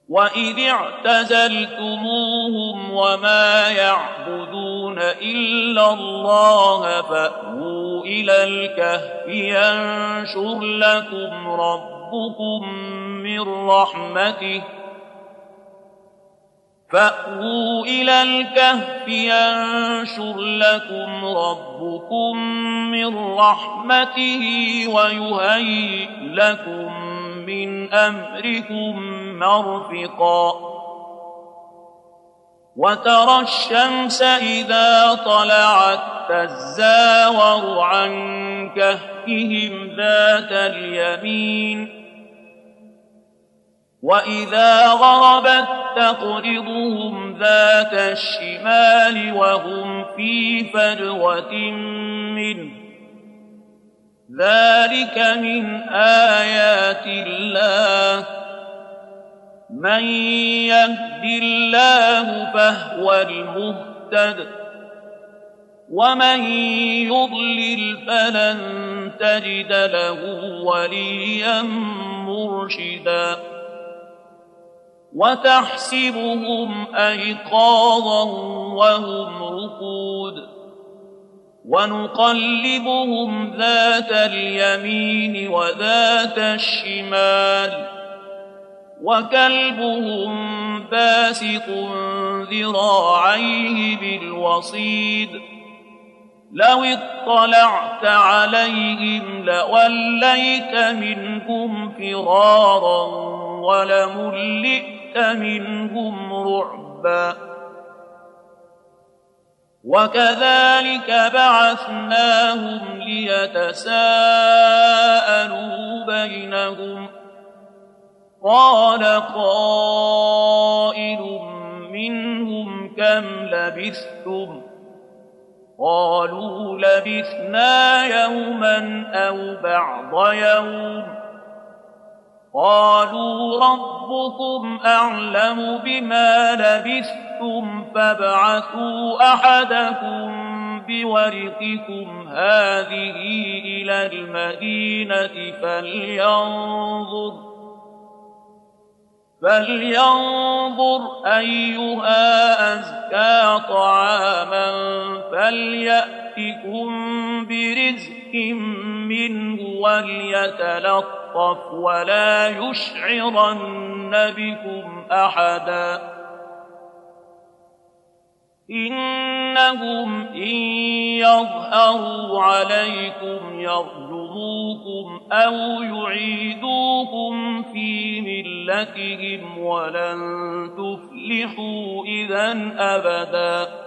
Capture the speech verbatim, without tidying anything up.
وإذ اعتزلتموهم وما يعبدون إلا الله فأووا إلى الكهف ينشر لكم ربكم من رحمته فأووا إلى الكهف ينشر لكم ربكم من رحمته ويهيئ لكم من أمركم مرفقا وترى الشمس إذا طلعت تزاور عن كهفهم ذات اليمين وإذا غربت تقرضهم ذات الشمال وهم في فجوة منه ذلك من آيات الله من يهد الله فهو المهتد ومن يضلل فلن تجد له وليا مرشدا وتحسبهم أيقاظا وهم رقود ونقلبهم ذات اليمين وذات الشمال وكلبهم باسط ذراعيه بالوصيد لو اطلعت عليهم لوليت منهم فرارا ولملئت منهم رعبا وكذلك بعثناهم ليتساءلوا بينهم قال قائل منهم كم لبثتم قالوا لبثنا يوما أو بعض يوم قالوا ربكم أعلم بما لبثتم فابعثوا أحدكم بورقكم هذه إلى المدينة فلينظر فلينظر أيها أزكى طعاما فليأتكم برزق منه وليتلطف ولا يشعرن بكم أحدا إنهم إن يظهروا عليكم يرجموكم أو يعيدوكم في ملتهم ولن تفلحوا إذا أبدا